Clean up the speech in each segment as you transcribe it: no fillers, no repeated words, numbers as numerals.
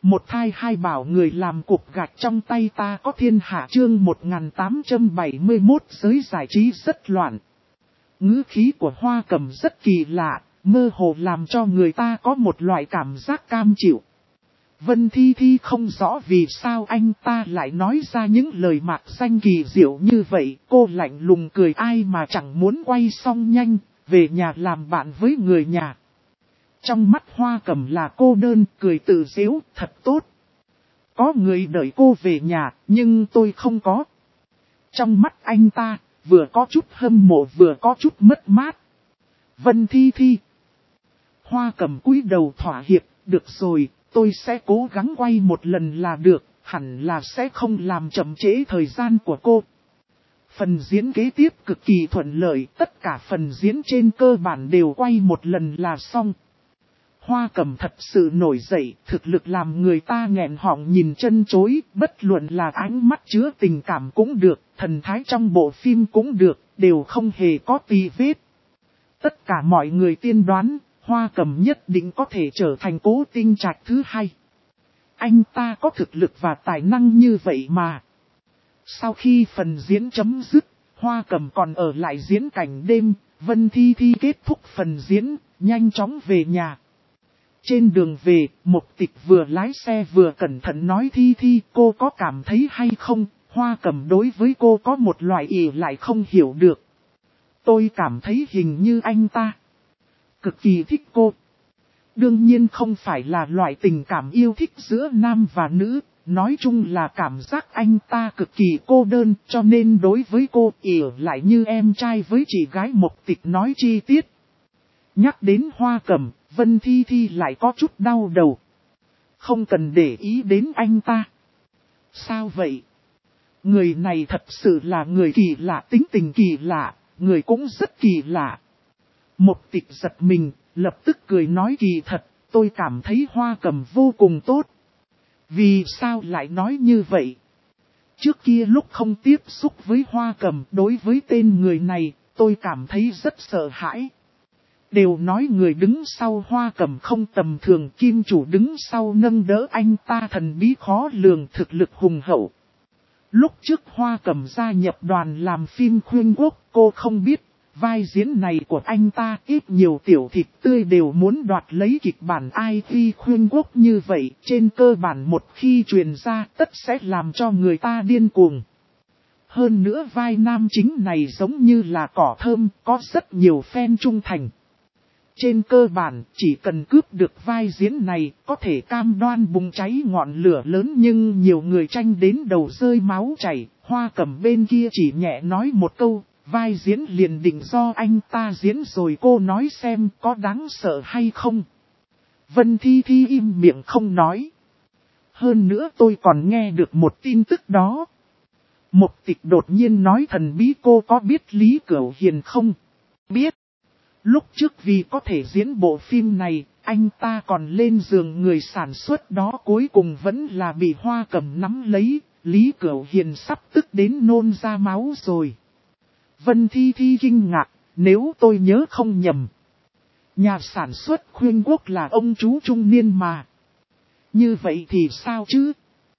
Một thai hai bảo người làm cục gạch trong tay ta có thiên hạ chương 1871 giới giải trí rất loạn. Ngữ khí của Hoa Cầm rất kỳ lạ, mơ hồ làm cho người ta có một loại cảm giác cam chịu. Vân Thi Thi không rõ vì sao anh ta lại nói ra những lời mạc danh kỳ diệu như vậy. Cô lạnh lùng cười ai mà chẳng muốn quay xong nhanh, về nhà làm bạn với người nhà. Trong mắt Hoa Cầm là cô đơn, cười tự giễu, thật tốt. Có người đợi cô về nhà, nhưng tôi không có. Trong mắt anh ta, vừa có chút hâm mộ vừa có chút mất mát. Vân Thi Thi. Hoa Cầm cúi đầu thỏa hiệp, được rồi, tôi sẽ cố gắng quay một lần là được, hẳn là sẽ không làm chậm trễ thời gian của cô. Phần diễn kế tiếp cực kỳ thuận lợi, tất cả phần diễn trên cơ bản đều quay một lần là xong. Hoa Cầm thật sự nổi dậy, thực lực làm người ta nghẹn họng nhìn chân chối, bất luận là ánh mắt chứa tình cảm cũng được, thần thái trong bộ phim cũng được, đều không hề có tì vết. Tất cả mọi người tiên đoán, Hoa Cầm nhất định có thể trở thành Cố Tinh Trạch thứ hai. Anh ta có thực lực và tài năng như vậy mà. Sau khi phần diễn chấm dứt, Hoa Cầm còn ở lại diễn cảnh đêm, Vân Thi Thi kết thúc phần diễn, nhanh chóng về nhà. Trên đường về, Mục Tịch vừa lái xe vừa cẩn thận nói Thi Thi cô có cảm thấy hay không, Hoa Cầm đối với cô có một loại ỷ lại không hiểu được. Tôi cảm thấy hình như anh ta cực kỳ thích cô. Đương nhiên không phải là loại tình cảm yêu thích giữa nam và nữ, nói chung là cảm giác anh ta cực kỳ cô đơn cho nên đối với cô ỷ lại như em trai với chị gái. Mục Tịch nói chi tiết. Nhắc đến Hoa Cầm, Vân Thi Thi lại có chút đau đầu. Không cần để ý đến anh ta. Sao vậy? Người này thật sự là người kỳ lạ, tính tình kỳ lạ, người cũng rất kỳ lạ. Mục Tịch giật mình, lập tức cười nói kỳ thật, tôi cảm thấy Hoa Cầm vô cùng tốt. Vì sao lại nói như vậy? Trước kia lúc không tiếp xúc với Hoa Cầm, đối với tên người này, tôi cảm thấy rất sợ hãi. Đều nói người đứng sau Hoa Cầm không tầm thường, kim chủ đứng sau nâng đỡ anh ta thần bí khó lường, thực lực hùng hậu. Lúc trước Hoa Cầm gia nhập đoàn làm phim Khuyên Quốc, cô không biết, vai diễn này của anh ta ít nhiều tiểu thịt tươi đều muốn đoạt lấy kịch bản ai khi Khuyên Quốc như vậy, trên cơ bản một khi truyền ra tất sẽ làm cho người ta điên cuồng. Hơn nữa vai nam chính này giống như là cỏ thơm, có rất nhiều fan trung thành. Trên cơ bản, chỉ cần cướp được vai diễn này, có thể cam đoan bùng cháy ngọn lửa lớn nhưng nhiều người tranh đến đầu rơi máu chảy. Hoa Cầm bên kia chỉ nhẹ nói một câu, vai diễn liền định do anh ta diễn rồi cô nói xem có đáng sợ hay không. Vân Thi Thi im miệng không nói. Hơn nữa tôi còn nghe được một tin tức đó. Mục Tịch đột nhiên nói thần bí cô có biết Lý Cửu Hiền không? Biết. Lúc trước vì có thể diễn bộ phim này, anh ta còn lên giường người sản xuất đó cuối cùng vẫn là bị Hoa Cầm nắm lấy, Lý Cửu Hiền sắp tức đến nôn ra máu rồi. Vân Thi Thi kinh ngạc, nếu tôi nhớ không nhầm. Nhà sản xuất Khuyên Quốc là ông chú trung niên mà. Như vậy thì sao chứ?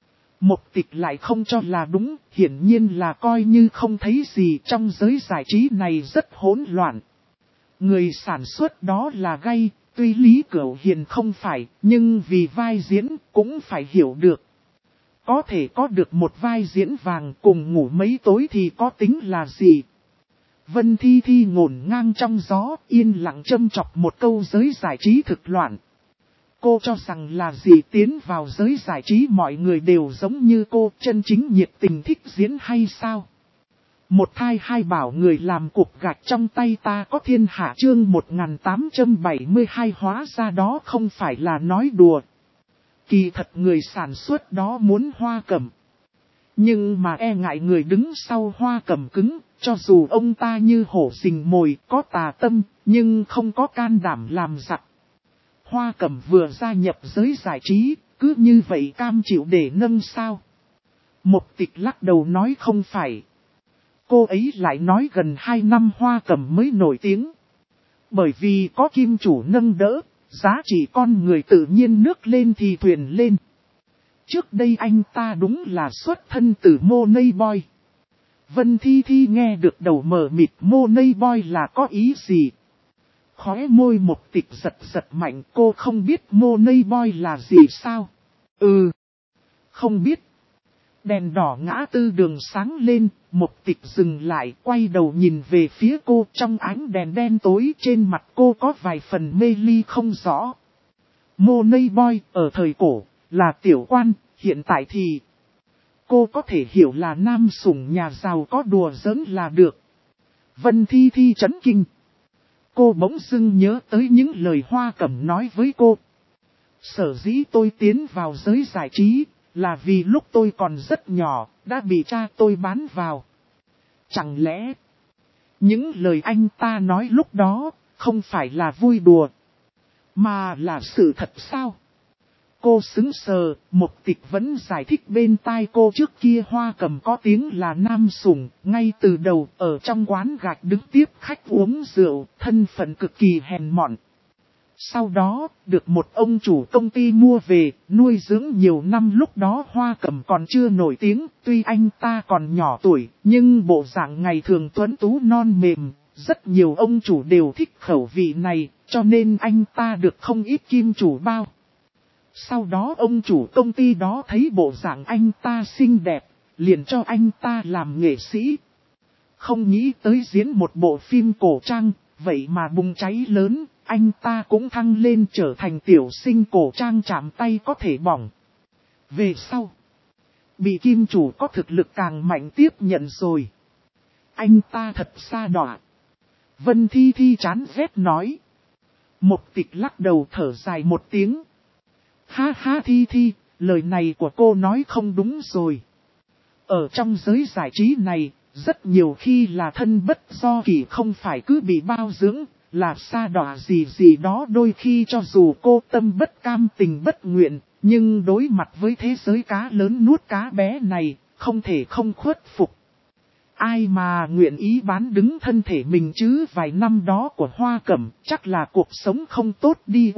Mục Tịch lại không cho là đúng, hiển nhiên là coi như không thấy gì trong giới giải trí này rất hỗn loạn. Người sản xuất đó là gay, tuy Lý Cửu Hiền không phải, nhưng vì vai diễn cũng phải hiểu được. Có thể có được một vai diễn vàng cùng ngủ mấy tối thì có tính là gì? Vân Thi Thi ngổn ngang trong gió, yên lặng châm chọc một câu giới giải trí thực loạn. Cô cho rằng là gì tiến vào giới giải trí mọi người đều giống như cô, chân chính nhiệt tình thích diễn hay sao? Một thai hai bảo người làm cục gạch trong tay ta có thiên hạ chương 1872 hóa ra đó không phải là nói đùa. Kỳ thật người sản xuất đó muốn Hoa Cầm. Nhưng mà e ngại người đứng sau Hoa Cầm cứng, cho dù ông ta như hổ rình mồi có tà tâm, nhưng không có can đảm làm giặc. Hoa Cầm vừa gia nhập giới giải trí, cứ như vậy cam chịu để nâng sao? Mục Tịch lắc đầu nói không phải. Cô ấy lại nói gần 2 năm Hoa Cầm mới nổi tiếng. Bởi vì có kim chủ nâng đỡ, giá trị con người tự nhiên nước lên thì thuyền lên. Trước đây anh ta đúng là xuất thân từ Money Boy. Vân Thi Thi nghe được đầu mờ mịt Money Boy là có ý gì. Khóe môi Mục Tịch giật giật mạnh, cô không biết Money Boy là gì sao? Không biết. Đèn đỏ ngã tư đường sáng lên, Mục Tịch dừng lại, quay đầu nhìn về phía cô, trong ánh đèn đen tối trên mặt cô có vài phần mê ly không rõ. Money Boy ở thời cổ là tiểu quan, hiện tại thì cô có thể hiểu là nam sủng nhà giàu có đùa giỡn là được. Vân Thi Thi chấn kinh. Cô bỗng dưng nhớ tới những lời Hoa Cẩm nói với cô. Sở dĩ tôi tiến vào giới giải trí là vì lúc tôi còn rất nhỏ đã bị cha tôi bán vào. Chẳng lẽ những lời anh ta nói lúc đó không phải là vui đùa mà là sự thật sao? Cô sững sờ, Mục Tịch vẫn giải thích bên tai cô trước kia Hoa Cẩm có tiếng là nam sủng, ngay từ đầu ở trong quán gạch đứng tiếp khách uống rượu, thân phận cực kỳ hèn mọn. Sau đó, được một ông chủ công ty mua về, nuôi dưỡng nhiều năm lúc đó Hoa Cẩm còn chưa nổi tiếng, tuy anh ta còn nhỏ tuổi, nhưng bộ dạng ngày thường tuấn tú non mềm, rất nhiều ông chủ đều thích khẩu vị này, cho nên anh ta được không ít kim chủ bao. Sau đó ông chủ công ty đó thấy bộ dạng anh ta xinh đẹp, liền cho anh ta làm nghệ sĩ. Không nghĩ tới diễn một bộ phim cổ trang, vậy mà bùng cháy lớn, anh ta cũng thăng lên trở thành tiểu sinh cổ trang chạm tay có thể bỏng. Về sau, bị kim chủ có thực lực càng mạnh tiếp nhận rồi. Anh ta thật xa đọa. Vân Thi Thi chán ghét nói. Mục Tịch lắc đầu thở dài một tiếng. Ha ha Thi Thi, lời này của cô nói không đúng rồi. Ở trong giới giải trí này, rất nhiều khi là thân bất do kỷ, không phải cứ bị bao dưỡng, là sa đọa gì gì đó, đôi khi cho dù cô tâm bất cam tình bất nguyện, nhưng đối mặt với thế giới cá lớn nuốt cá bé này, không thể không khuất phục. Ai mà nguyện ý bán đứng thân thể mình chứ, vài năm đó của Hoa Cẩm chắc là cuộc sống không tốt đi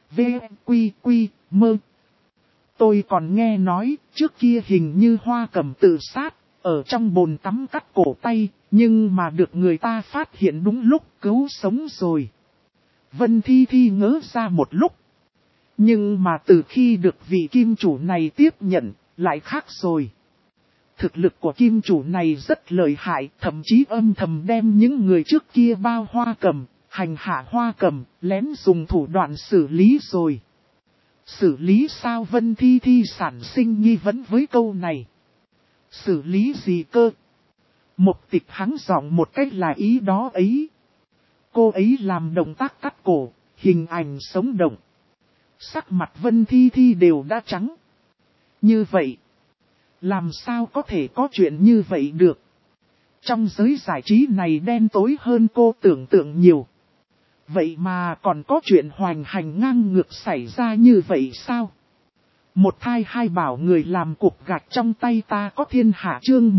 mơ. Tôi còn nghe nói, trước kia hình như Hoa Cẩm tự sát, ở trong bồn tắm cắt cổ tay, nhưng mà được người ta phát hiện đúng lúc cứu sống rồi. Vân Thi Thi ngỡ ra một lúc. Nhưng mà từ khi được vị kim chủ này tiếp nhận, lại khác rồi. Thực lực của kim chủ này rất lợi hại, thậm chí âm thầm đem những người trước kia bao Hoa Cẩm, hành hạ Hoa Cẩm, lén dùng thủ đoạn xử lý rồi. Xử lý sao? Vân Thi Thi sản sinh nghi vấn với câu này. Xử lý gì cơ? Mục Tịch hắng giọng một cách là ý đó ấy. Cô ấy làm động tác cắt cổ, hình ảnh sống động. Sắc mặt Vân Thi Thi đều đã trắng. Như vậy, làm sao có thể có chuyện như vậy được? Trong giới giải trí này đen tối hơn cô tưởng tượng nhiều. Vậy mà còn có chuyện hoành hành ngang ngược xảy ra như vậy sao? Một thai hai bảo người làm cục gạch trong tay ta có thiên hạ, chương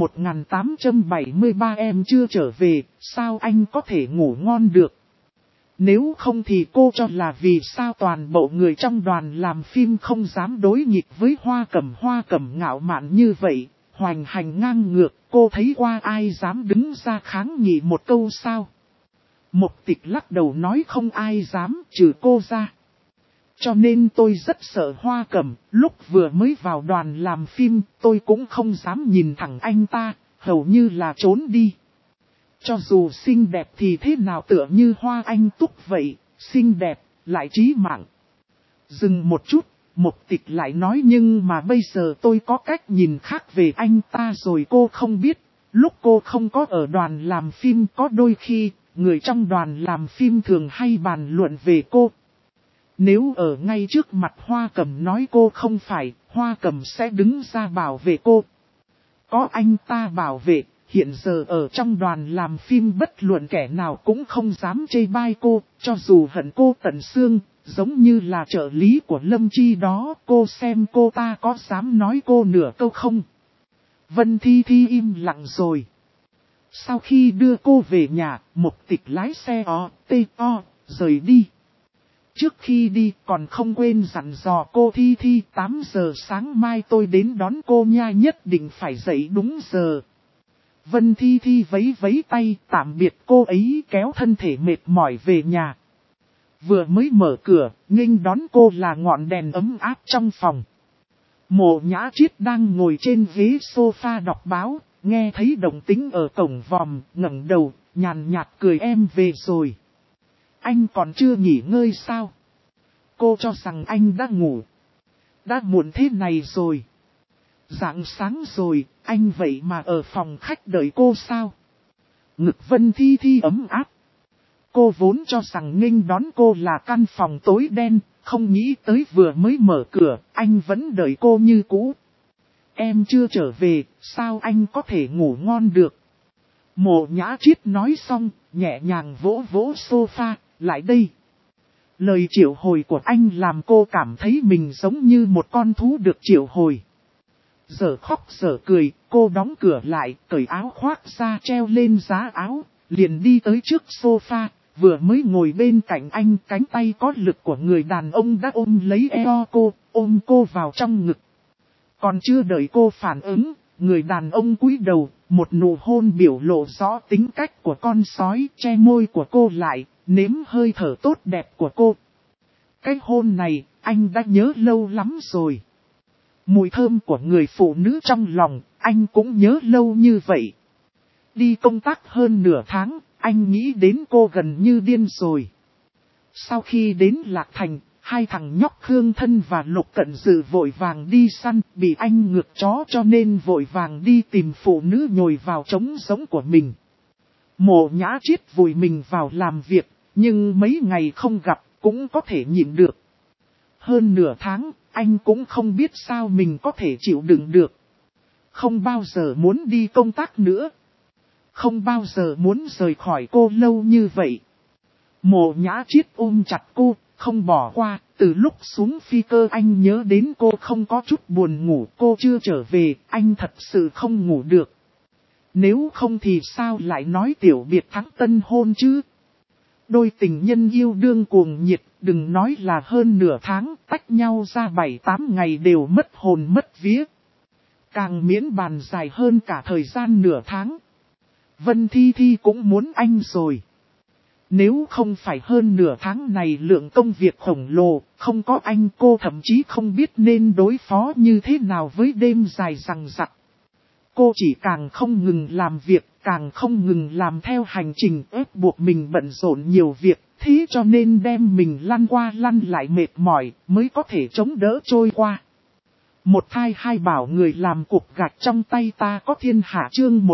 1873 em chưa trở về, sao anh có thể ngủ ngon được? Nếu không thì cô cho là vì sao toàn bộ người trong đoàn làm phim không dám đối nghịch với Hoa Cẩm ngạo mạn như vậy, hoành hành ngang ngược, cô thấy qua ai dám đứng ra kháng nghị một câu sao? Mục Tịch lắc đầu nói không ai dám trừ cô ra. Cho nên tôi rất sợ Hoa Cẩm, lúc vừa mới vào đoàn làm phim tôi cũng không dám nhìn thẳng anh ta, hầu như là trốn đi. Cho dù xinh đẹp thì thế nào, tựa như hoa anh túc vậy, xinh đẹp, lại trí mạng. Dừng một chút, Mục Tịch lại nói nhưng mà bây giờ tôi có cách nhìn khác về anh ta rồi, cô không biết. Lúc cô không có ở đoàn làm phim có đôi khi, người trong đoàn làm phim thường hay bàn luận về cô. Nếu ở ngay trước mặt Hoa Cẩm nói cô không phải, Hoa Cẩm sẽ đứng ra bảo vệ cô. Có anh ta bảo vệ, hiện giờ ở trong đoàn làm phim bất luận kẻ nào cũng không dám chê bai cô, cho dù hận cô tận xương, giống như là trợ lý của Lâm Chi đó, cô xem cô ta có dám nói cô nửa câu không? Vân Thi Thi im lặng rồi. Sau khi đưa cô về nhà, Mục Tịch lái xe rời đi. Trước khi đi còn không quên dặn dò cô Thi Thi 8 giờ sáng mai tôi đến đón cô nha, nhất định phải dậy đúng giờ. Vân Thi Thi vẫy vẫy tay tạm biệt cô ấy, kéo thân thể mệt mỏi về nhà. Vừa mới mở cửa, nghênh đón cô là ngọn đèn ấm áp trong phòng. Mộ Nhã Triết đang ngồi trên ghế sofa đọc báo, nghe thấy động tĩnh ở cổng vòm, ngẩng đầu, nhàn nhạt cười, em về rồi. Anh còn chưa nghỉ ngơi sao? Cô cho rằng anh đã ngủ. Đã muộn thế này rồi. Rạng sáng rồi, anh vậy mà ở phòng khách đợi cô sao? Ngực Vân Thi Thi ấm áp. Cô vốn cho rằng nghênh đón cô là căn phòng tối đen, không nghĩ tới vừa mới mở cửa, anh vẫn đợi cô như cũ. Em chưa trở về, sao anh có thể ngủ ngon được? Mộ Nhã Triết nói xong, nhẹ nhàng vỗ vỗ sofa, lại đây. Lời triệu hồi của anh làm cô cảm thấy mình giống như một con thú được triệu hồi. Giờ khóc giờ cười, cô đóng cửa lại, cởi áo khoác ra treo lên giá áo, liền đi tới trước sofa, vừa mới ngồi bên cạnh anh, cánh tay có lực của người đàn ông đã ôm lấy eo cô, ôm cô vào trong ngực. Còn chưa đợi cô phản ứng, người đàn ông cúi đầu, một nụ hôn biểu lộ rõ tính cách của con sói, che môi của cô lại, nếm hơi thở tốt đẹp của cô. Cái hôn này, anh đã nhớ lâu lắm rồi. Mùi thơm của người phụ nữ trong lòng, anh cũng nhớ lâu như vậy. Đi công tác hơn nửa tháng, anh nghĩ đến cô gần như điên rồi. Sau khi đến Lạc Thành, hai thằng nhóc Khương Thân và Lục Cận Dự vội vàng đi săn, bị anh ngược chó cho nên vội vàng đi tìm phụ nữ nhồi vào trống giống của mình. Mộ Nhã Triết vùi mình vào làm việc, nhưng mấy ngày không gặp cũng có thể nhịn được. Hơn nửa tháng, anh cũng không biết sao mình có thể chịu đựng được. Không bao giờ muốn đi công tác nữa. Không bao giờ muốn rời khỏi cô lâu như vậy. Mộ Nhã Triết ôm chặt cô, không bỏ qua. Từ lúc xuống phi cơ anh nhớ đến cô, không có chút buồn ngủ. Cô chưa trở về, anh thật sự không ngủ được. Nếu không thì sao lại nói tiểu biệt thắng tân hôn chứ? Đôi tình nhân yêu đương cuồng nhiệt, đừng nói là hơn nửa tháng, tách nhau ra 7-8 ngày đều mất hồn mất vía. Càng miễn bàn dài hơn cả thời gian nửa tháng. Vân Thi Thi cũng muốn anh rồi. Nếu không phải hơn nửa tháng này lượng công việc khổng lồ, không có anh cô thậm chí không biết nên đối phó như thế nào với đêm dài dằng dặc. Cô chỉ càng không ngừng làm việc, càng không ngừng làm theo hành trình ép buộc mình bận rộn nhiều việc, thế cho nên đem mình lăn qua lăn lại mệt mỏi mới có thể chống đỡ trôi qua. Một thai hai bảo người làm cục gạch trong tay ta có thiên hạ, chương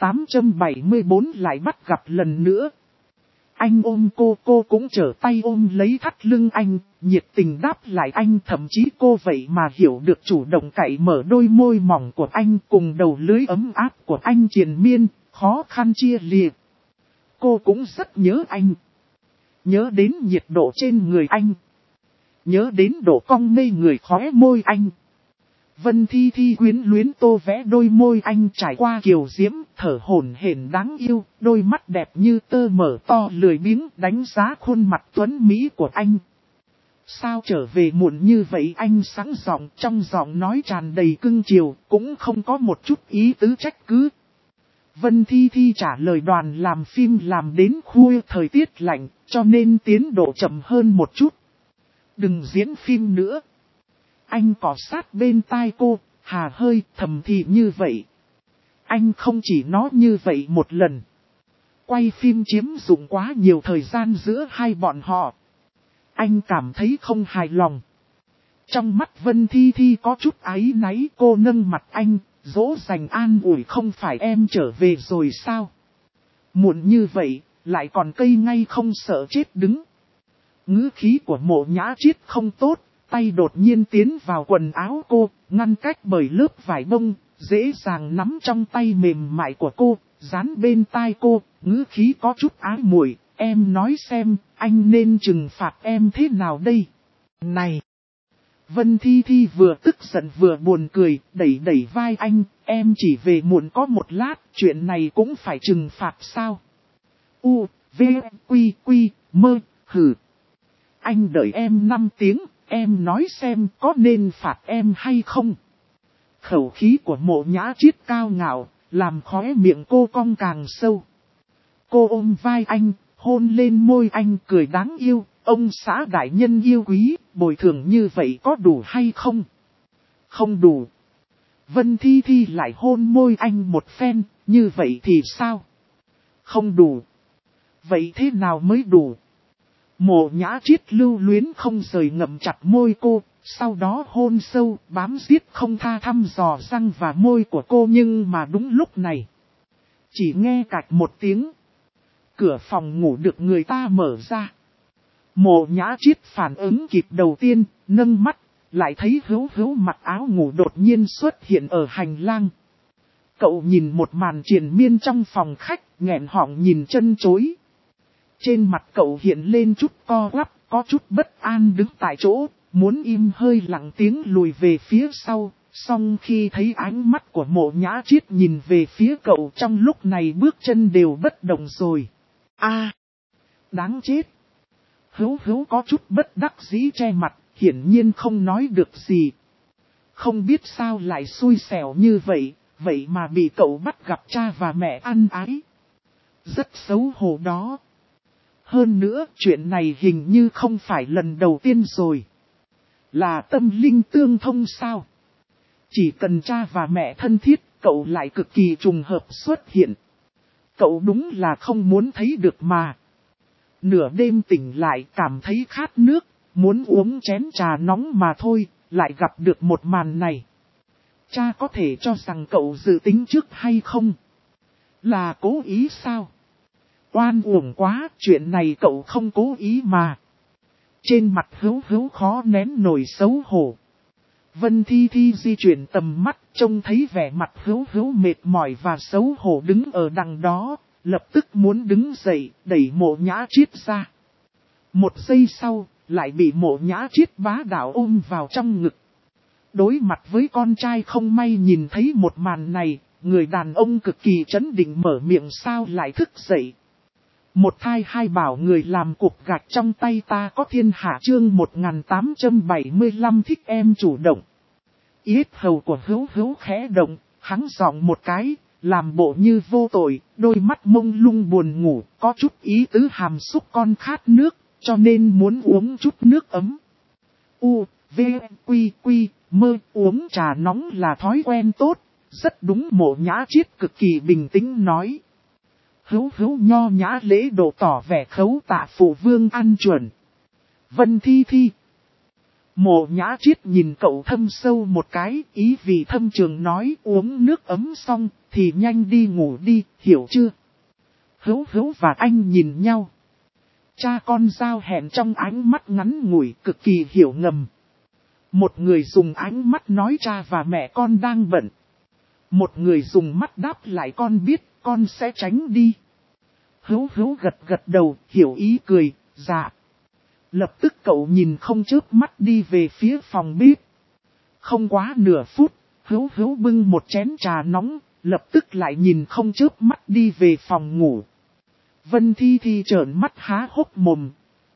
1874 lại bắt gặp lần nữa. Anh ôm cô cũng trở tay ôm lấy thắt lưng anh, nhiệt tình đáp lại anh, thậm chí cô vậy mà hiểu được chủ động cạy mở đôi môi mỏng của anh cùng đầu lưới ấm áp của anh triền miên, khó khăn chia liệt. Cô cũng rất nhớ anh. Nhớ đến nhiệt độ trên người anh. Nhớ đến độ cong mê người khóe môi anh. Vân Thi Thi quyến luyến tô vẽ đôi môi anh trải qua kiều diễm, thở hổn hển đáng yêu, đôi mắt đẹp như tơ mở to lười biếng đánh giá khuôn mặt tuấn mỹ của anh. Sao trở về muộn như vậy, anh sẵn giọng, trong giọng nói tràn đầy cưng chiều, cũng không có một chút ý tứ trách cứ. Vân Thi Thi trả lời, đoàn làm phim làm đến khuya, thời tiết lạnh, cho nên tiến độ chậm hơn một chút. Đừng diễn phim nữa. Anh cọ sát bên tai cô, hà hơi thầm thì như vậy. Anh không chỉ nói như vậy một lần. Quay phim chiếm dụng quá nhiều thời gian giữa hai bọn họ. Anh cảm thấy không hài lòng. Trong mắt Vân Thi Thi có chút áy náy, cô nâng mặt anh, dỗ dành an ủi, không phải em trở về rồi sao? Muộn như vậy, lại còn cây ngay không sợ chết đứng. Ngữ khí của Mộ Nhã Triết không tốt. Tay đột nhiên tiến vào quần áo cô, ngăn cách bởi lớp vải bông, dễ dàng nắm trong tay mềm mại của cô, dán bên tai cô, ngữ khí có chút ái muội. Em nói xem, anh nên trừng phạt em thế nào đây? Này! Vân Thi Thi vừa tức giận vừa buồn cười, đẩy đẩy vai anh, em chỉ về muộn có một lát, chuyện này cũng phải trừng phạt sao? U, V, Quy, Mơ, hử. anh đợi em 5 tiếng, em nói xem có nên phạt em hay không. Khẩu khí của Mộ Nhã Chiết cao ngạo, làm khóe miệng cô cong càng sâu. Cô ôm vai anh, hôn lên môi anh cười đáng yêu, ông xã đại nhân yêu quý, bồi thường như vậy có đủ hay không? Không đủ. Vân Thi Thi lại hôn môi anh một phen, như vậy thì sao? Không đủ. Vậy thế nào mới đủ? Mộ Nhã Chiết lưu luyến không rời ngậm chặt môi cô, sau đó hôn sâu, bám giết không tha thăm dò răng và môi của cô, nhưng mà đúng lúc này. Chỉ nghe cạch một tiếng. Cửa phòng ngủ được người ta mở ra. Mộ Nhã Chiết phản ứng kịp đầu tiên, nâng mắt, lại thấy Hữu Hữu mặc áo ngủ đột nhiên xuất hiện ở hành lang. Cậu nhìn một màn triền miên trong phòng khách, nghẹn họng nhìn chân chối. Trên mặt cậu hiện lên chút co quắp, có chút bất an đứng tại chỗ, muốn im hơi lặng tiếng lùi về phía sau. Song khi thấy ánh mắt của Mộ Nhã Chiết nhìn về phía cậu, trong lúc này bước chân đều bất động rồi. Đáng chết. Hữu Hữu có chút bất đắc dĩ che mặt, hiển nhiên không nói được gì. Không biết sao lại xui xẻo như vậy, vậy mà bị cậu bắt gặp cha và mẹ ăn ái. Rất xấu hổ đó. Hơn nữa, chuyện này hình như không phải lần đầu tiên rồi. Là tâm linh tương thông sao? Chỉ cần cha và mẹ thân thiết, cậu lại cực kỳ trùng hợp xuất hiện. Cậu đúng là không muốn thấy được mà. Nửa đêm tỉnh lại cảm thấy khát nước, muốn uống chén trà nóng mà thôi, lại gặp được một màn này. Cha có thể cho rằng cậu dự tính trước hay không? Là cố ý sao? Oan uổng quá, chuyện này cậu không cố ý mà. Trên mặt Hữu Hữu khó nén nổi xấu hổ. Vân Thi Thi di chuyển tầm mắt, trông thấy vẻ mặt Hữu Hữu mệt mỏi và xấu hổ đứng ở đằng đó, lập tức muốn đứng dậy, đẩy Mộ Nhã Chiết ra. Một giây sau, lại bị Mộ Nhã Chiết bá đạo ôm vào trong ngực. Đối mặt với con trai không may nhìn thấy một màn này, người đàn ông cực kỳ trấn định mở miệng sao lại thức dậy. Một thai hai bảo người làm cục gạch trong tay ta có thiên hạ chương 1875 thích em chủ động. Yết hầu của Hữu Hữu khẽ động, hắn giọng một cái, làm bộ như vô tội, đôi mắt mông lung buồn ngủ, có chút ý tứ hàm xúc con khát nước, cho nên muốn uống chút nước ấm. U, V, Quy, Quy, mơ uống trà nóng là thói quen tốt, rất đúng. Mộ Nhã Chiết cực kỳ bình tĩnh nói. Hữu Hữu nho nhã lễ độ tỏ vẻ khấu tạ phụ vương ăn chuẩn. Vân Thi Thi. Mộ Nhã Chiết nhìn cậu thâm sâu một cái, ý vì thâm trường nói uống nước ấm xong, thì nhanh đi ngủ đi, hiểu chưa? Hữu Hữu và anh nhìn nhau. Cha con giao hẹn trong ánh mắt ngắn ngủi cực kỳ hiểu ngầm. Một người dùng ánh mắt nói cha và mẹ con đang bận. Một người dùng mắt đáp lại con biết, con sẽ tránh đi. Hữu Hữu gật đầu, hiểu ý cười, dạ. Lập tức cậu nhìn không chớp mắt đi về phía phòng bếp. Không quá nửa phút, Hữu Hữu bưng một chén trà nóng, lập tức lại nhìn không chớp mắt đi về phòng ngủ. Vân Thi Thi trợn mắt há hốc mồm.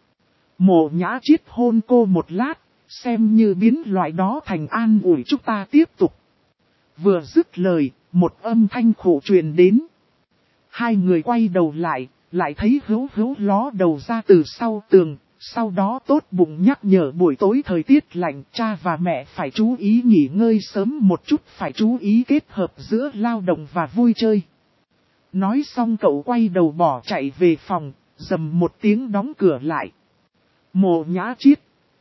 Mộ Nhã Chiết hôn cô một lát, xem như biến loại đó thành an ủi chúng ta tiếp tục. Vừa dứt lời, một âm thanh khổ truyền đến. Hai người quay đầu lại thấy Hữu Hữu ló đầu ra từ sau tường, sau đó tốt bụng nhắc nhở buổi tối thời tiết lạnh cha và mẹ phải chú ý nghỉ ngơi sớm một chút, phải chú ý kết hợp giữa lao động và vui chơi. Nói xong cậu quay đầu bỏ chạy về phòng, rầm một tiếng đóng cửa lại. Mộ Nhã Chiết.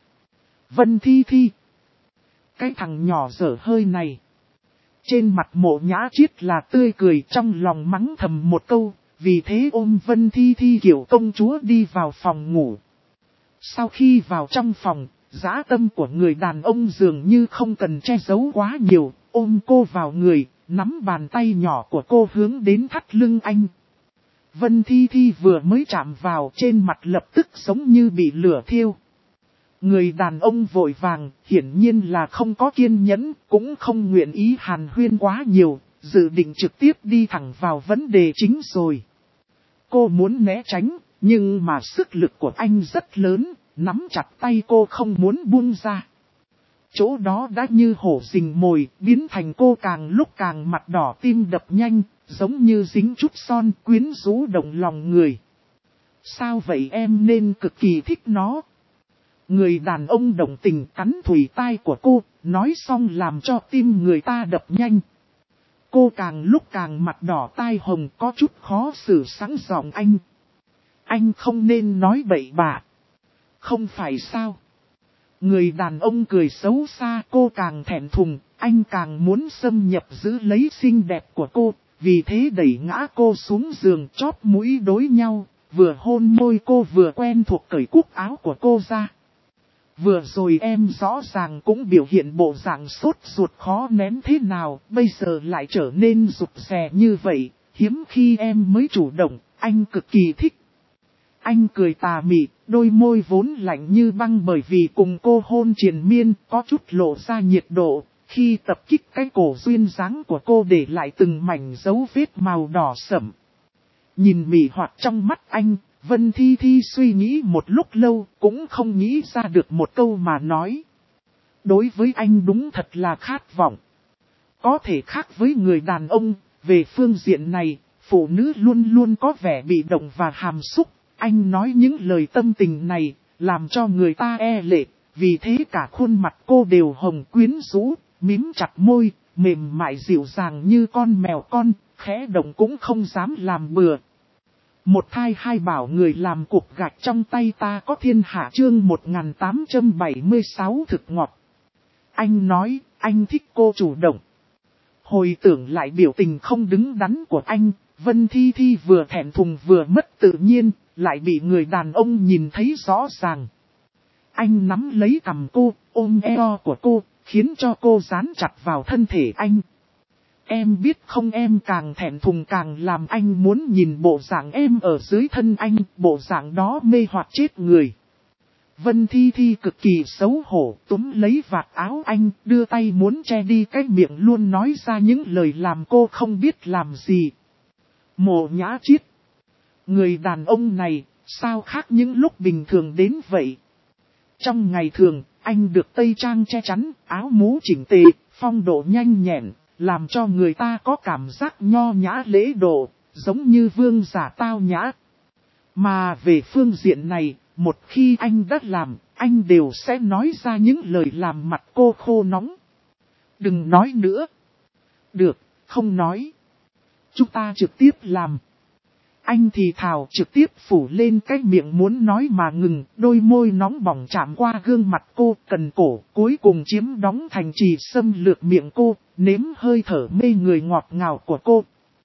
Vân Thi Thi. Cái thằng nhỏ dở hơi này. Trên mặt Mộ Nhã Chiết là tươi cười, trong lòng mắng thầm một câu, vì thế ôm Vân Thi Thi kiểu công chúa đi vào phòng ngủ. Sau khi vào trong phòng, dã tâm của người đàn ông dường như không cần che giấu quá nhiều, ôm cô vào người, nắm bàn tay nhỏ của cô hướng đến thắt lưng anh. Vân Thi Thi vừa mới chạm vào, trên mặt lập tức giống như bị lửa thiêu. Người đàn ông vội vàng, hiển nhiên là không có kiên nhẫn, cũng không nguyện ý hàn huyên quá nhiều, dự định trực tiếp đi thẳng vào vấn đề chính rồi. Cô muốn né tránh, nhưng mà sức lực của anh rất lớn, nắm chặt tay cô không muốn buông ra. Chỗ đó đã như hổ rình mồi, biến thành cô càng lúc càng mặt đỏ tim đập nhanh, giống như dính chút son quyến rũ động lòng người. Sao vậy em nên cực kỳ thích nó. Người đàn ông động tình cắn thùy tai của cô, nói xong làm cho tim người ta đập nhanh. Cô càng lúc càng mặt đỏ tai hồng có chút khó xử sẵn giọng anh. Anh không nên nói bậy bạ. Không phải sao. Người đàn ông cười xấu xa cô càng thẹn thùng, anh càng muốn xâm nhập giữ lấy xinh đẹp của cô, vì thế đẩy ngã cô xuống giường chóp mũi đối nhau, vừa hôn môi cô vừa quen thuộc cởi cúc áo của cô ra. Vừa rồi em rõ ràng cũng biểu hiện bộ dạng sốt ruột khó nén thế nào, bây giờ lại trở nên rụt rè như vậy, hiếm khi em mới chủ động, anh cực kỳ thích. Anh cười tà mị, đôi môi vốn lạnh như băng bởi vì cùng cô hôn triền miên, có chút lộ ra nhiệt độ, khi tập kích cái cổ duyên dáng của cô để lại từng mảnh dấu vết màu đỏ sẫm. Nhìn mị hoạt trong mắt anh, Vân Thi Thi suy nghĩ một lúc lâu, cũng không nghĩ ra được một câu mà nói. Đối với anh đúng thật là khát vọng. Có thể khác với người đàn ông, về phương diện này, phụ nữ luôn luôn có vẻ bị động và hàm xúc. Anh nói những lời tâm tình này, làm cho người ta e lệ, vì thế cả khuôn mặt cô đều hồng quyến rũ, mím chặt môi, mềm mại dịu dàng như con mèo con, khẽ động cũng không dám làm bừa. Một thai hai bảo người làm cục gạch trong tay ta có thiên hạ chương 1876 thực ngọt. Anh nói, anh thích cô chủ động. Hồi tưởng lại biểu tình không đứng đắn của anh, Vân Thi Thi vừa thẹn thùng vừa mất tự nhiên, lại bị người đàn ông nhìn thấy rõ ràng. Anh nắm lấy cằm cô, ôm eo của cô, khiến cho cô dán chặt vào thân thể anh. Em biết không em càng thẹn thùng càng làm anh muốn nhìn bộ dạng em ở dưới thân anh, bộ dạng đó mê hoặc chết người. Vân Thi Thi cực kỳ xấu hổ, túm lấy vạt áo anh, đưa tay muốn che đi cái miệng luôn nói ra những lời làm cô không biết làm gì. Mộ Nhã Chiết. Người đàn ông này, sao khác những lúc bình thường đến vậy? Trong ngày thường, anh được tây trang che chắn, áo mũ chỉnh tề, phong độ nhanh nhẹn, làm cho người ta có cảm giác nho nhã lễ độ, giống như vương giả tao nhã. Mà về phương diện này, một khi anh đã làm, anh đều sẽ nói ra những lời làm mặt cô khô nóng. Đừng nói nữa. Được, không nói. Chúng ta trực tiếp làm. Anh thì thào trực tiếp phủ lên cái miệng muốn nói mà ngừng, đôi môi nóng bỏng chạm qua gương mặt cô, cần cổ, cuối cùng chiếm đóng thành trì xâm lược miệng cô, nếm hơi thở mê người ngọt ngào của cô.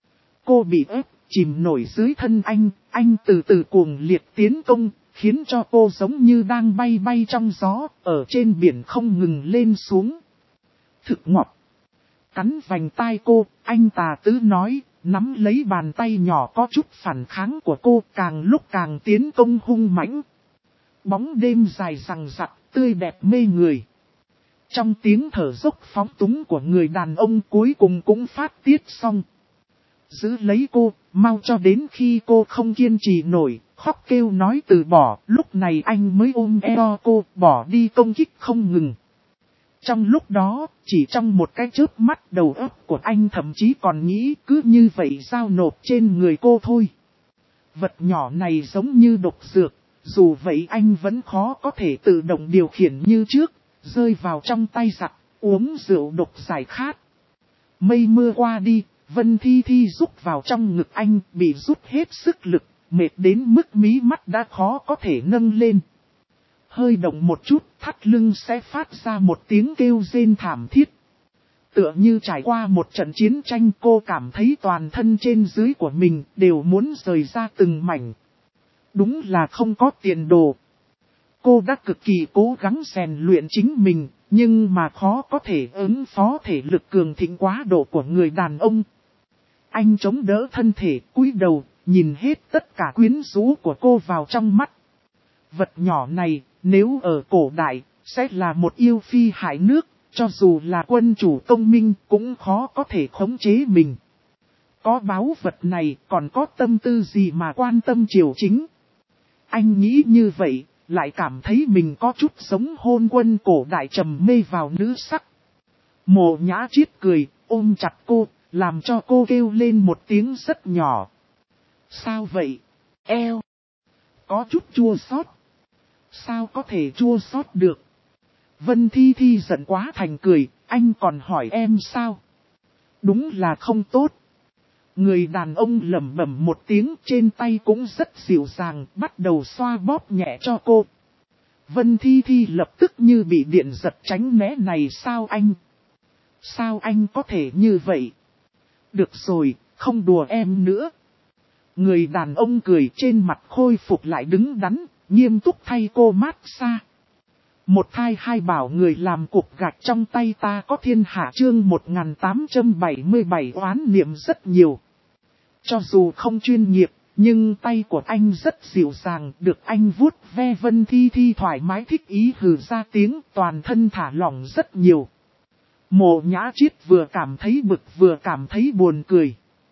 Cô bị ép, chìm nổi dưới thân anh từ từ cuồng liệt tiến công, khiến cho cô giống như đang bay bay trong gió, ở trên biển không ngừng lên xuống. Thực ngọt. Cắn vành tai cô, anh tà tứ nói, nắm lấy bàn tay nhỏ có chút phản kháng của cô càng lúc càng tiến công hung mãnh. Bóng đêm dài rằng rặc, tươi đẹp mê người. Trong tiếng thở dốc phóng túng của người đàn ông cuối cùng cũng phát tiết xong. Giữ lấy cô, mau cho đến khi cô không kiên trì nổi, khóc kêu nói từ bỏ, lúc này anh mới ôm eo cô, bỏ đi công kích không ngừng. Trong lúc đó, chỉ trong một cái chớp mắt đầu óc của anh thậm chí còn nghĩ cứ như vậy giao nộp trên người cô thôi. Vật nhỏ này giống như độc dược, dù vậy anh vẫn khó có thể tự động điều khiển như trước, rơi vào trong tay giặc, uống rượu độc giải khát. Mây mưa qua đi, Vân Thi Thi rúc vào trong ngực anh, bị rút hết sức lực, mệt đến mức mí mắt đã khó có thể nâng lên. Hơi động một chút, thắt lưng sẽ phát ra một tiếng kêu rên thảm thiết. Tựa như trải qua một trận chiến tranh, cô cảm thấy toàn thân trên dưới của mình đều muốn rời ra từng mảnh. Đúng là không có tiền đồ. Cô đã cực kỳ cố gắng rèn luyện chính mình, nhưng mà khó có thể ứng phó thể lực cường thịnh quá độ của người đàn ông. Anh chống đỡ thân thể, cúi đầu, nhìn hết tất cả quyến rũ của cô vào trong mắt. Vật nhỏ này, nếu ở cổ đại, sẽ là một yêu phi hại nước, cho dù là quân chủ công minh cũng khó có thể khống chế mình. Có báu vật này còn có tâm tư gì mà quan tâm triều chính? Anh nghĩ như vậy, lại cảm thấy mình có chút giống hôn quân cổ đại trầm mê vào nữ sắc. Mộ Nhã Chiết cười, ôm chặt cô, làm cho cô kêu lên một tiếng rất nhỏ. Sao vậy? Eo. Có chút chua xót. Sao có thể chua xót được? Vân Thi Thi giận quá thành cười, anh còn hỏi em sao? Đúng là không tốt. Người đàn ông lẩm bẩm một tiếng, trên tay cũng rất dịu dàng, bắt đầu xoa bóp nhẹ cho cô. Vân Thi Thi lập tức như bị điện giật tránh né, này sao anh? Sao anh có thể như vậy? Được rồi, không đùa em nữa. Người đàn ông cười, trên mặt khôi phục lại đứng đắn, nghiêm túc thay cô mát xa. Một thai hai bảo người làm cục gạch trong tay ta có thiên hạ, chương 1877 oán niệm rất nhiều. Cho dù không chuyên nghiệp, nhưng tay của anh rất dịu dàng, được anh vuốt ve. Vân Thi Thi thoải mái thích ý hừ ra tiếng, toàn thân thả lỏng rất nhiều. Mộ Nhã Chiết vừa cảm thấy bực vừa cảm thấy buồn cười.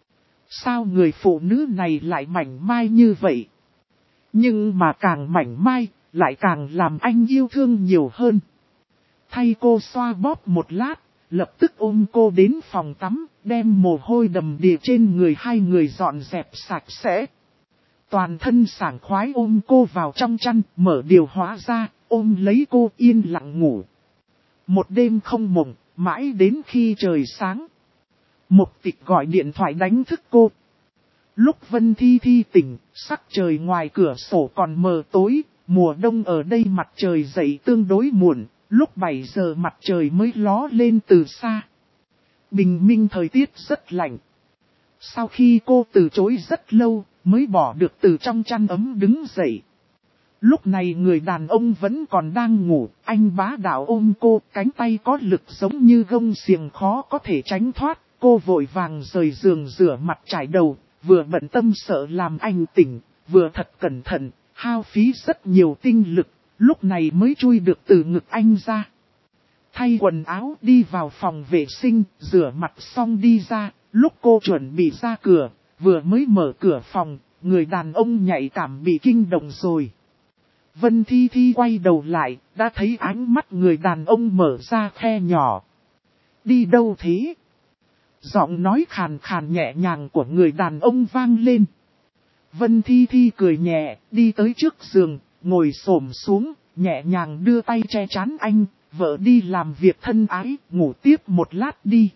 Sao người phụ nữ này lại mảnh mai như vậy? Nhưng mà càng mảnh mai, lại càng làm anh yêu thương nhiều hơn. Thay cô xoa bóp một lát, lập tức ôm cô đến phòng tắm, đem mồ hôi đầm đìa trên người hai người dọn dẹp sạch sẽ. Toàn thân sảng khoái ôm cô vào trong chăn, mở điều hòa ra, ôm lấy cô yên lặng ngủ. Một đêm không mộng, mãi đến khi trời sáng. Mục Tịch gọi điện thoại đánh thức cô. Lúc Vân Thi Thi tỉnh, sắc trời ngoài cửa sổ còn mờ tối, mùa đông ở đây mặt trời dậy tương đối muộn, lúc 7 giờ mặt trời mới ló lên từ xa. Bình minh thời tiết rất lạnh. Sau khi cô từ chối rất lâu, mới bỏ được từ trong chăn ấm đứng dậy. Lúc này người đàn ông vẫn còn đang ngủ, anh bá đạo ôm cô, cánh tay có lực giống như gông xiềng khó có thể tránh thoát. Cô vội vàng rời giường rửa mặt trải đầu, vừa bận tâm sợ làm anh tỉnh, vừa thật cẩn thận, hao phí rất nhiều tinh lực, lúc này mới chui được từ ngực anh ra. Thay quần áo đi vào phòng vệ sinh, rửa mặt xong đi ra, lúc cô chuẩn bị ra cửa, vừa mới mở cửa phòng, người đàn ông nhạy cảm bị kinh động rồi. Vân Thi Thi quay đầu lại, đã thấy ánh mắt người đàn ông mở ra khe nhỏ. Đi đâu thế? Giọng nói khàn khàn nhẹ nhàng của người đàn ông vang lên. Vân Thi Thi cười nhẹ, đi tới trước giường, ngồi xổm xuống, nhẹ nhàng đưa tay che chắn anh, vợ đi làm việc thân ái, ngủ tiếp một lát đi.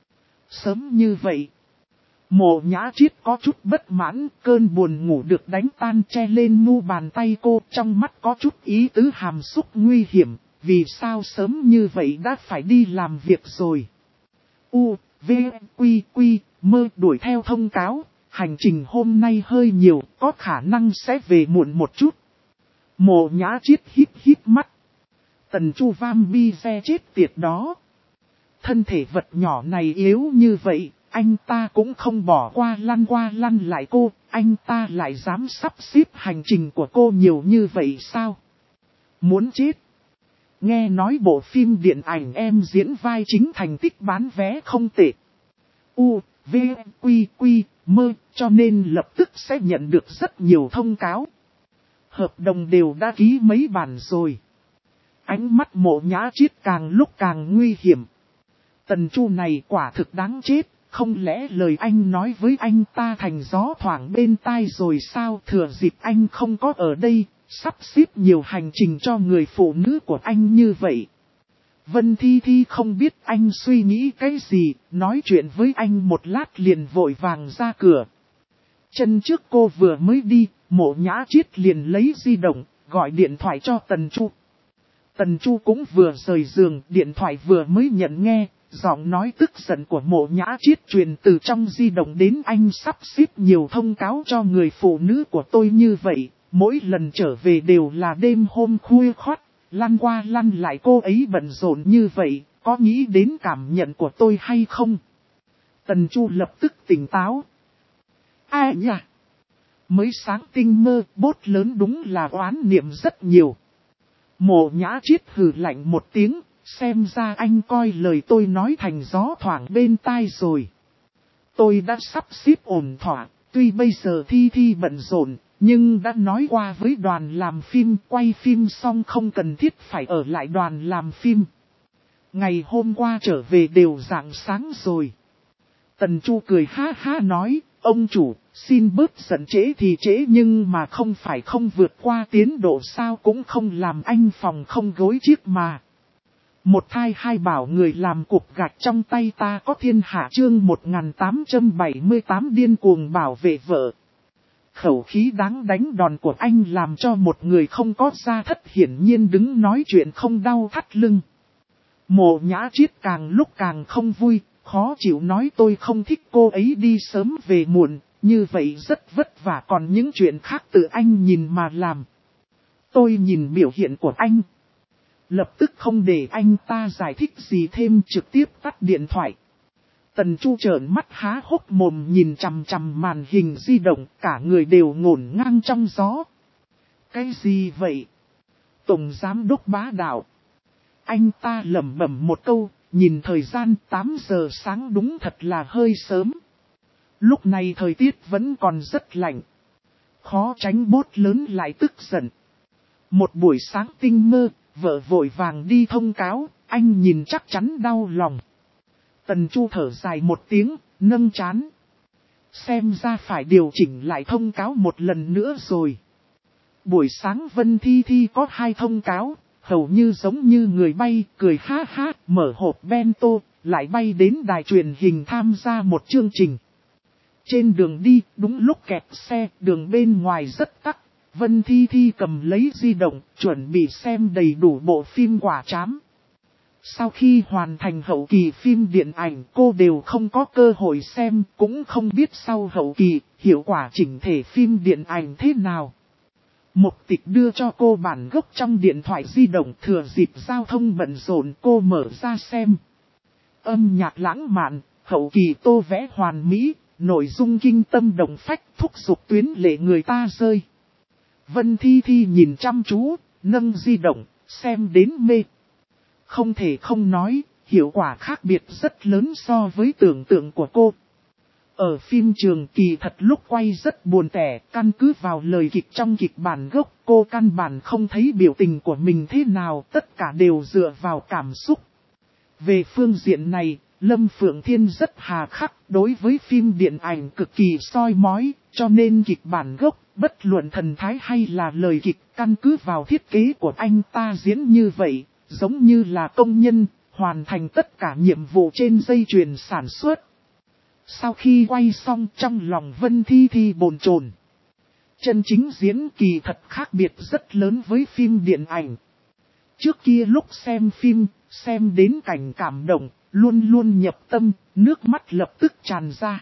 Sớm như vậy. Mộ Nhã Chiết có chút bất mãn, cơn buồn ngủ được đánh tan che lên mu bàn tay cô, trong mắt có chút ý tứ hàm xúc nguy hiểm, vì sao sớm như vậy đã phải đi làm việc rồi. V, Quy, Quy, Mơ đuổi theo thông cáo, hành trình hôm nay hơi nhiều, có khả năng sẽ về muộn một chút. Mộ Nhã Chiết hít hít mắt. Tần Chu Vam Bi xe chết tiệt đó. Thân thể vật nhỏ này yếu như vậy, anh ta cũng không bỏ qua lăn lại cô, anh ta lại dám sắp xếp hành trình của cô nhiều như vậy sao? Muốn chết. Nghe nói bộ phim điện ảnh em diễn vai chính thành tích bán vé không tệ. V, Quy, Quy, Mơ, cho nên lập tức sẽ nhận được rất nhiều thông cáo. Hợp đồng đều đã ký mấy bản rồi. Ánh mắt Mộ Nhã Chiết càng lúc càng nguy hiểm. Tần Chu này quả thực đáng chết, không lẽ lời anh nói với anh ta thành gió thoảng bên tai rồi sao? Thừa dịp anh không có ở đây, sắp xếp nhiều hành trình cho người phụ nữ của anh như vậy. Vân Thi Thi không biết anh suy nghĩ cái gì, nói chuyện với anh một lát liền vội vàng ra cửa. Chân trước cô vừa mới đi, Mộ Nhã Chiết liền lấy di động, gọi điện thoại cho Tần Chu. Tần Chu cũng vừa rời giường, điện thoại vừa mới nhận nghe, giọng nói tức giận của Mộ Nhã Chiết truyền từ trong di động đến anh sắp xếp nhiều thông cáo cho người phụ nữ của tôi như vậy, mỗi lần trở về đều là đêm hôm khuya khoắt, lăn qua lăn lại cô ấy bận rộn như vậy, có nghĩ đến cảm nhận của tôi hay không? Tần Chu lập tức tỉnh táo. Ai nhỉ? Mới sáng tinh mơ, bốt lớn đúng là oán niệm rất nhiều. Mộ Nhã Chiết hừ lạnh một tiếng, xem ra anh coi lời tôi nói thành gió thoảng bên tai rồi. Tôi đã sắp xếp ổn thỏa, tuy bây giờ Thi Thi bận rộn, Nhưng đã nói qua với đoàn làm phim, quay phim xong không cần thiết phải ở lại đoàn làm phim. Ngày hôm qua trở về đều rạng sáng rồi. Tần Chu cười ha ha nói, ông chủ, xin bớt giận trễ thì trễ nhưng mà không phải không vượt qua tiến độ sao cũng không làm anh phòng không gối chiếc mà. Một thai hai bảo người làm cục gạch trong tay ta có thiên hạ chương 1878 điên cuồng bảo vệ vợ. Khẩu khí đáng đánh đòn của anh làm cho một người không có da thất hiển nhiên đứng nói chuyện không đau thắt lưng. Mộ Nhã Triết càng lúc càng không vui, khó chịu nói tôi không thích cô ấy đi sớm về muộn, như vậy rất vất vả còn những chuyện khác tự anh nhìn mà làm. Tôi nhìn biểu hiện của anh. Lập tức không để anh ta giải thích gì thêm trực tiếp tắt điện thoại. Tần Chu trợn mắt há hốc mồm nhìn chằm chằm màn hình di động cả người đều ngổn ngang trong gió. Cái gì vậy? Tổng giám đốc bá đạo. Anh ta lẩm bẩm một câu, nhìn thời gian 8 giờ sáng đúng thật là hơi sớm. Lúc này thời tiết vẫn còn rất lạnh. Khó tránh bốt lớn lại tức giận. Một buổi sáng tinh mơ, vợ vội vàng đi thông cáo, anh nhìn chắc chắn đau lòng. Tần Chu thở dài một tiếng, nâng trán. Xem ra phải điều chỉnh lại thông cáo một lần nữa rồi. Buổi sáng Vân Thi Thi có 2 thông cáo, hầu như giống như người bay, cười ha ha, mở hộp bento, lại bay đến đài truyền hình tham gia một chương trình. Trên đường đi, đúng lúc kẹt xe, đường bên ngoài rất tắc. Vân Thi Thi cầm lấy di động, chuẩn bị xem đầy đủ bộ phim quả trám. Sau khi hoàn thành hậu kỳ phim điện ảnh cô đều không có cơ hội xem, cũng không biết sau hậu kỳ, hiệu quả chỉnh thể phim điện ảnh thế nào. Mục Tịch đưa cho cô bản gốc trong điện thoại di động thừa dịp giao thông bận rộn cô mở ra xem. Âm nhạc lãng mạn, hậu kỳ tô vẽ hoàn mỹ, nội dung kinh tâm động phách thúc giục tuyến lệ người ta rơi. Vân Thi Thi nhìn chăm chú, nâng di động, xem đến mê. Không thể không nói, hiệu quả khác biệt rất lớn so với tưởng tượng của cô. Ở phim trường kỳ thật lúc quay rất buồn tẻ, căn cứ vào lời kịch trong kịch bản gốc, cô căn bản không thấy biểu tình của mình thế nào, tất cả đều dựa vào cảm xúc. Về phương diện này, Lâm Phượng Thiên rất hà khắc, đối với phim điện ảnh cực kỳ soi mói, cho nên kịch bản gốc, bất luận thần thái hay là lời kịch, căn cứ vào thiết kế của anh ta diễn như vậy, giống như là công nhân, hoàn thành tất cả nhiệm vụ trên dây chuyền sản xuất. Sau khi quay xong trong lòng Vân Thi Thi bồn chồn. Chân chính diễn kỳ thật khác biệt rất lớn với phim điện ảnh. Trước kia lúc xem phim, xem đến cảnh cảm động, luôn luôn nhập tâm, nước mắt lập tức tràn ra.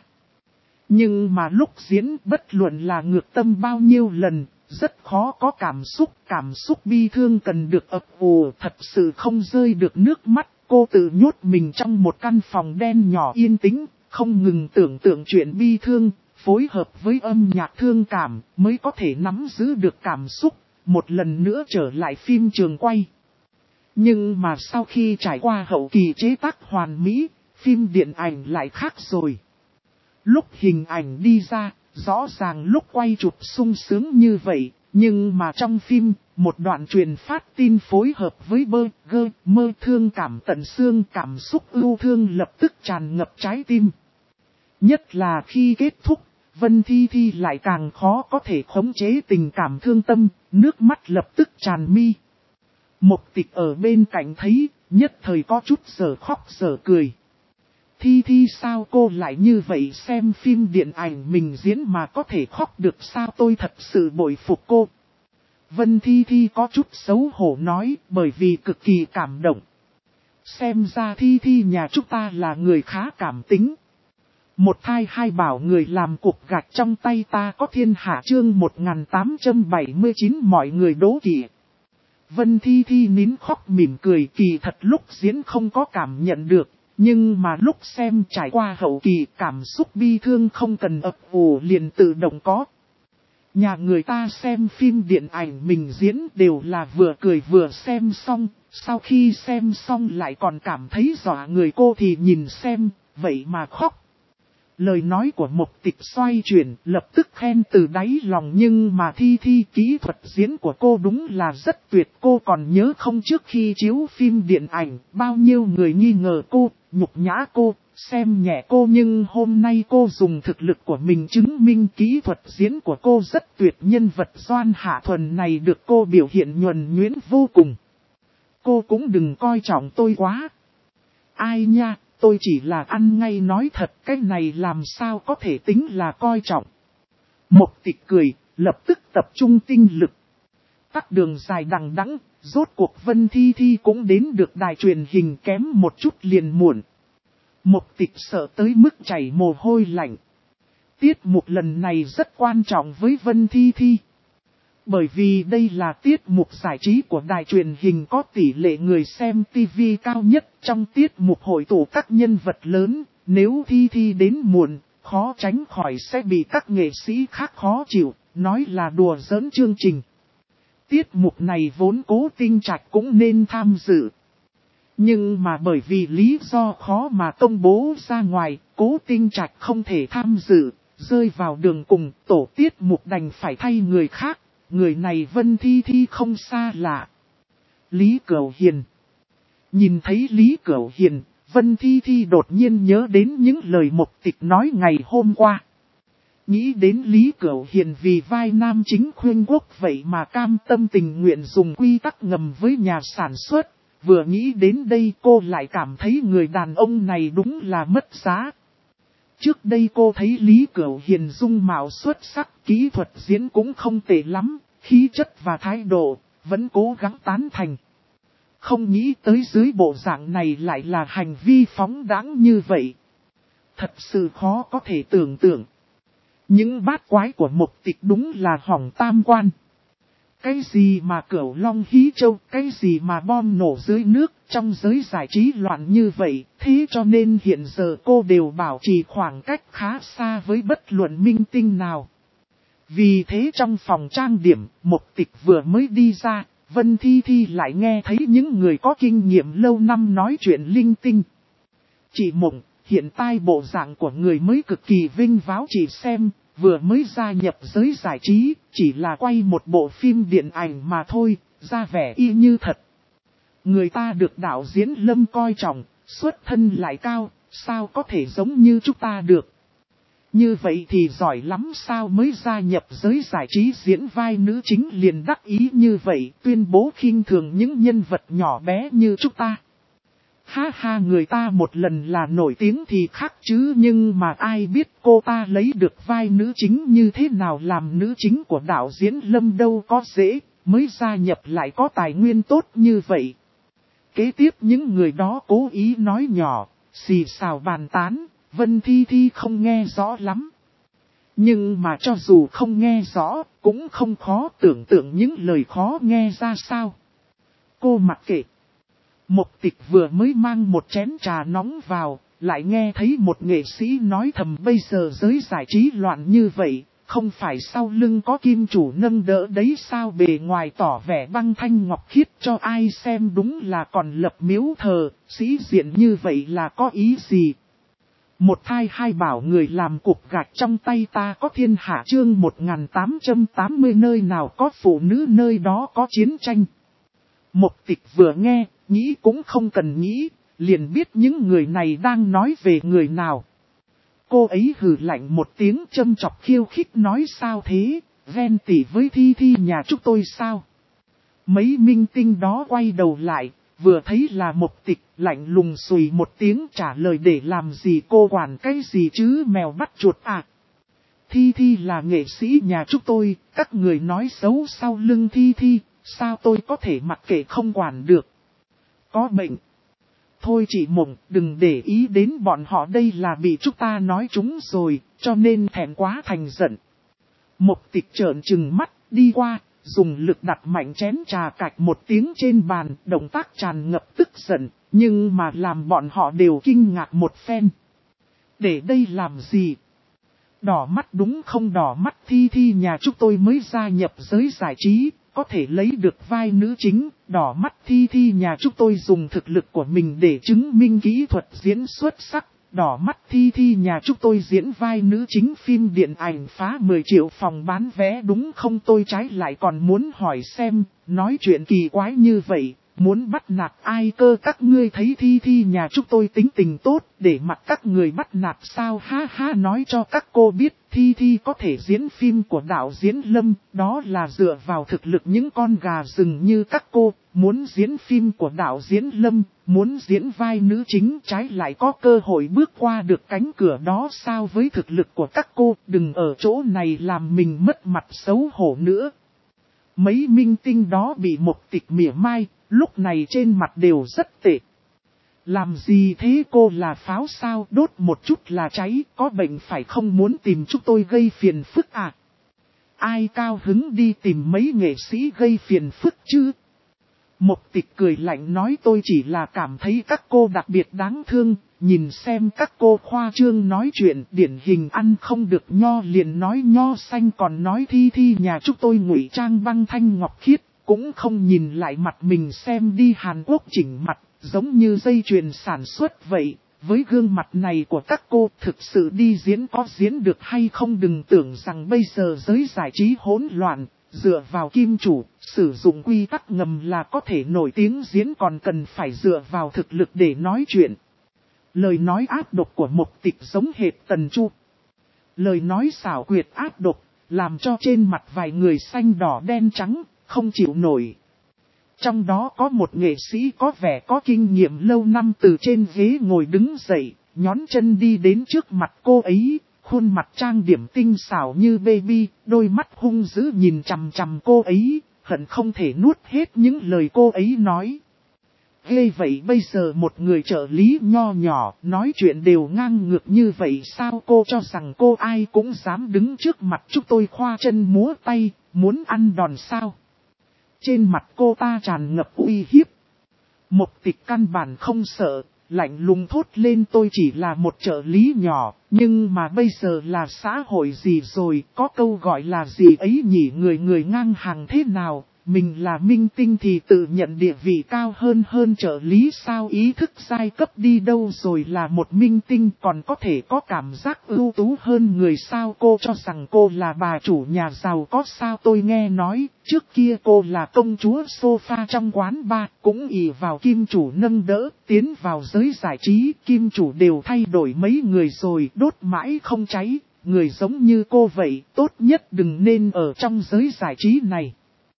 Nhưng mà lúc diễn bất luận là ngược tâm bao nhiêu lần, rất khó có cảm xúc bi thương cần được ập ùa, thật sự không rơi được nước mắt. Cô tự nhốt mình trong một căn phòng đen nhỏ yên tĩnh, không ngừng tưởng tượng chuyện bi thương, phối hợp với âm nhạc thương cảm mới có thể nắm giữ được cảm xúc, một lần nữa trở lại phim trường quay. Nhưng mà sau khi trải qua hậu kỳ chế tác hoàn mỹ, phim điện ảnh lại khác rồi. Lúc hình ảnh đi ra, rõ ràng lúc quay chụp sung sướng như vậy, nhưng mà trong phim, một đoạn truyền phát tin phối hợp với mơ thương cảm tận xương cảm xúc ưu thương lập tức tràn ngập trái tim. Nhất là khi kết thúc, Vân Thi Thi lại càng khó có thể khống chế tình cảm thương tâm, nước mắt lập tức tràn mi. Mục Tịch ở bên cạnh thấy, nhất thời có chút giờ khóc giờ cười. Thi Thi sao cô lại như vậy, xem phim điện ảnh mình diễn mà có thể khóc được sao, tôi thật sự bội phục cô. Vân Thi Thi có chút xấu hổ nói, bởi vì cực kỳ cảm động. Xem ra Thi Thi nhà chúng ta là người khá cảm tính. Một thai hai bảo người làm cục gạch trong tay ta có thiên hạ chương 1879 mọi người đố kỵ. Vân Thi Thi nín khóc mỉm cười, kỳ thật lúc diễn không có cảm nhận được, nhưng mà lúc xem trải qua hậu kỳ cảm xúc bi thương không cần ập ùa liền tự động có. Nhà người ta xem phim điện ảnh mình diễn đều là vừa cười vừa xem xong, sau khi xem xong lại còn cảm thấy dọa người, cô thì nhìn xem, vậy mà khóc. Lời nói của Mục Tịch xoay chuyển, lập tức khen từ đáy lòng, nhưng mà Thi kỹ thuật diễn của cô đúng là rất tuyệt. Cô còn nhớ không, trước khi chiếu phim điện ảnh, bao nhiêu người nghi ngờ cô, nhục nhã cô, xem nhẹ cô, nhưng hôm nay cô dùng thực lực của mình chứng minh kỹ thuật diễn của cô rất tuyệt. Nhân vật Doan Hạ Thuần này được cô biểu hiện nhuần nhuyễn vô cùng. Cô cũng đừng coi trọng tôi quá. Ai nha, tôi chỉ là ăn ngay nói thật, cái này làm sao có thể tính là coi trọng. Mục Tịch cười, lập tức tập trung tinh lực. Tắc đường dài đằng đẵng, rốt cuộc Vân Thi cũng đến được đài truyền hình, kém một chút liền muộn. Mục Tịch sợ tới mức chảy mồ hôi lạnh. Tiết mục lần này rất quan trọng với Vân Thi. Bởi vì đây là tiết mục giải trí của đài truyền hình có tỷ lệ người xem TV cao nhất, trong tiết mục hội tụ các nhân vật lớn. Nếu Thi đến muộn, khó tránh khỏi sẽ bị các nghệ sĩ khác khó chịu, nói là đùa giỡn chương trình. Tiết mục này vốn Cố Tinh Trạch cũng nên tham dự. Nhưng mà bởi vì lý do khó mà công bố ra ngoài, Cố Tinh Trạch không thể tham dự, rơi vào đường cùng, tổ tiết mục đành phải thay người khác. Người này Vân Thi không xa lạ. Lý Cửu Hiền. Nhìn thấy Lý Cửu Hiền, Vân Thi đột nhiên nhớ đến những lời Mục Tịch nói ngày hôm qua. Nghĩ đến Lý Cửu Hiền vì vai nam chính khuyên quốc vậy mà cam tâm tình nguyện dùng quy tắc ngầm với nhà sản xuất. Vừa nghĩ đến đây cô lại cảm thấy người đàn ông này đúng là mất giá. Trước đây cô thấy Lý Cửu Hiền dung mạo xuất sắc, kỹ thuật diễn cũng không tệ lắm, khí chất và thái độ, vẫn cố gắng tán thành. Không nghĩ tới dưới bộ dạng này lại là hành vi phóng đãng như vậy. Thật sự khó có thể tưởng tượng. Những bát quái của Mục Tịch đúng là hỏng tam quan. Cái gì mà Cửu Long hí châu, cái gì mà bom nổ dưới nước, trong giới giải trí loạn như vậy, thế cho nên hiện giờ cô đều bảo trì khoảng cách khá xa với bất luận minh tinh nào. Vì thế trong phòng trang điểm, Mục Tịch vừa mới đi ra, Vân Thi lại nghe thấy những người có kinh nghiệm lâu năm nói chuyện linh tinh. Chị Mộng, hiện tại bộ dạng của người mới cực kỳ vinh váo, chị xem. Vừa mới gia nhập giới giải trí, chỉ là quay một bộ phim điện ảnh mà thôi, ra vẻ y như thật. Người ta được đạo diễn Lâm coi trọng, xuất thân lại cao, sao có thể giống như chúng ta được. Như vậy thì giỏi lắm, sao mới gia nhập giới giải trí diễn vai nữ chính liền đắc ý như vậy, tuyên bố khinh thường những nhân vật nhỏ bé như chúng ta. Ha ha, người ta một lần là nổi tiếng thì khác chứ, nhưng mà ai biết cô ta lấy được vai nữ chính như thế nào, làm nữ chính của đạo diễn Lâm đâu có dễ, mới gia nhập lại có tài nguyên tốt như vậy. Kế tiếp những người đó cố ý nói nhỏ, xì xào bàn tán, Vân Thi không nghe rõ lắm. Nhưng mà cho dù không nghe rõ, cũng không khó tưởng tượng những lời khó nghe ra sao. Cô mặc kệ. Mục Tịch vừa mới mang một chén trà nóng vào, lại nghe thấy một nghệ sĩ nói thầm, bây giờ giới giải trí loạn như vậy, không phải sau lưng có kim chủ nâng đỡ đấy sao, bề ngoài tỏ vẻ băng thanh ngọc khiết cho ai xem đúng là còn lập miếu thờ, sĩ diện như vậy là có ý gì? Một thai hai bảo người làm cục gạch trong tay ta có thiên hạ, chương 1880 nơi nào có phụ nữ nơi đó có chiến tranh. Mục Tịch vừa nghe, nghĩ cũng không cần nghĩ, liền biết những người này đang nói về người nào. Cô ấy hừ lạnh một tiếng châm chọc khiêu khích nói, sao thế, ghen tỉ với Thi nhà chúng tôi sao? Mấy minh tinh đó quay đầu lại, vừa thấy là Mục Tịch, lạnh lùng xùi một tiếng trả lời, để làm gì cô quản cái gì chứ, mèo bắt chuột à? Thi là nghệ sĩ nhà chúng tôi, các người nói xấu sau lưng Thi, sao tôi có thể mặc kệ không quản được? Có bệnh. Thôi chị Mộng, đừng để ý đến bọn họ, đây là bị chúng ta nói chúng rồi, cho nên thẹn quá thành giận. Mục Tịch trợn trừng mắt, đi qua, dùng lực đặt mạnh chén trà cạch một tiếng trên bàn, động tác tràn ngập tức giận, nhưng mà làm bọn họ đều kinh ngạc một phen. Để đây làm gì? Đỏ mắt đúng không? Đỏ mắt, Thi nhà chúng tôi mới gia nhập giới giải trí, có thể lấy được vai nữ chính, đỏ mắt Thi nhà chúng tôi dùng thực lực của mình để chứng minh kỹ thuật diễn xuất sắc, đỏ mắt Thi Thi nhà chúng tôi diễn vai nữ chính phim điện ảnh phá 10 triệu phòng bán vé đúng không? Tôi trái lại còn muốn hỏi xem, nói chuyện kỳ quái như vậy, muốn bắt nạt ai cơ? Các ngươi thấy Thi Thi nhà chúng tôi tính tình tốt, để mặc các người bắt nạt sao? Ha ha, nói cho các cô biết, Thi Thi có thể diễn phim của đạo diễn Lâm, đó là dựa vào thực lực những con gà rừng như các cô. Muốn diễn phim của đạo diễn Lâm, muốn diễn vai nữ chính trái lại có cơ hội bước qua được cánh cửa đó sao? Với thực lực của các cô, đừng ở chỗ này làm mình mất mặt xấu hổ nữa. Mấy minh tinh đó bị Mục Tịch mỉa mai, lúc này trên mặt đều rất tệ. Làm gì thế, cô là pháo sao? Đốt một chút là cháy, có bệnh phải không? Muốn tìm chúng tôi gây phiền phức à? Ai cao hứng đi tìm mấy nghệ sĩ gây phiền phức chứ? Mục Tịch cười lạnh nói, tôi chỉ là cảm thấy các cô đặc biệt đáng thương, nhìn xem các cô khoa trương nói chuyện, điển hình ăn không được nho liền nói nho xanh, còn nói Thi Thi nhà chúng tôi ngụy trang băng thanh ngọc khiết, cũng không nhìn lại mặt mình xem đi. Hàn Quốc chỉnh mặt, giống như dây chuyền sản xuất vậy. Với gương mặt này của các cô, thực sự đi diễn có diễn được hay không? Đừng tưởng rằng bây giờ giới giải trí hỗn loạn, dựa vào kim chủ, sử dụng quy tắc ngầm là có thể nổi tiếng diễn, còn cần phải dựa vào thực lực để nói chuyện. Lời nói ác độc của Mục Tịch giống hệt Tần Chu. Lời nói xảo quyệt ác độc, làm cho trên mặt vài người xanh đỏ đen trắng, không chịu nổi. Trong đó có một nghệ sĩ có vẻ có kinh nghiệm lâu năm từ trên ghế ngồi đứng dậy, nhón chân đi đến trước mặt cô ấy, khuôn mặt trang điểm tinh xảo như baby, đôi mắt hung dữ nhìn chằm chằm cô ấy, hận không thể nuốt hết những lời cô ấy nói. Ghê vậy, bây giờ một người trợ lý nho nhỏ, nói chuyện đều ngang ngược như vậy sao? Cô cho rằng cô ai cũng dám đứng trước mặt chúng tôi khoa chân múa tay, muốn ăn đòn sao? Trên mặt cô ta tràn ngập uy hiếp. Mục Tịch căn bản không sợ, lạnh lùng thốt lên, tôi chỉ là một trợ lý nhỏ, nhưng mà bây giờ là xã hội gì rồi, có câu gọi là gì ấy nhỉ, người người ngang hàng thế nào, mình là minh tinh thì tự nhận địa vị cao hơn trợ lý sao? Ý thức giai cấp đi đâu rồi, là một minh tinh còn có thể có cảm giác ưu tú hơn người sao? Cô cho rằng cô là bà chủ nhà giàu có sao? Tôi nghe nói, trước kia cô là công chúa sofa trong quán bar, cũng ỷ vào kim chủ nâng đỡ, tiến vào giới giải trí, kim chủ đều thay đổi mấy người rồi, đốt mãi không cháy, người giống như cô vậy, tốt nhất đừng nên ở trong giới giải trí này.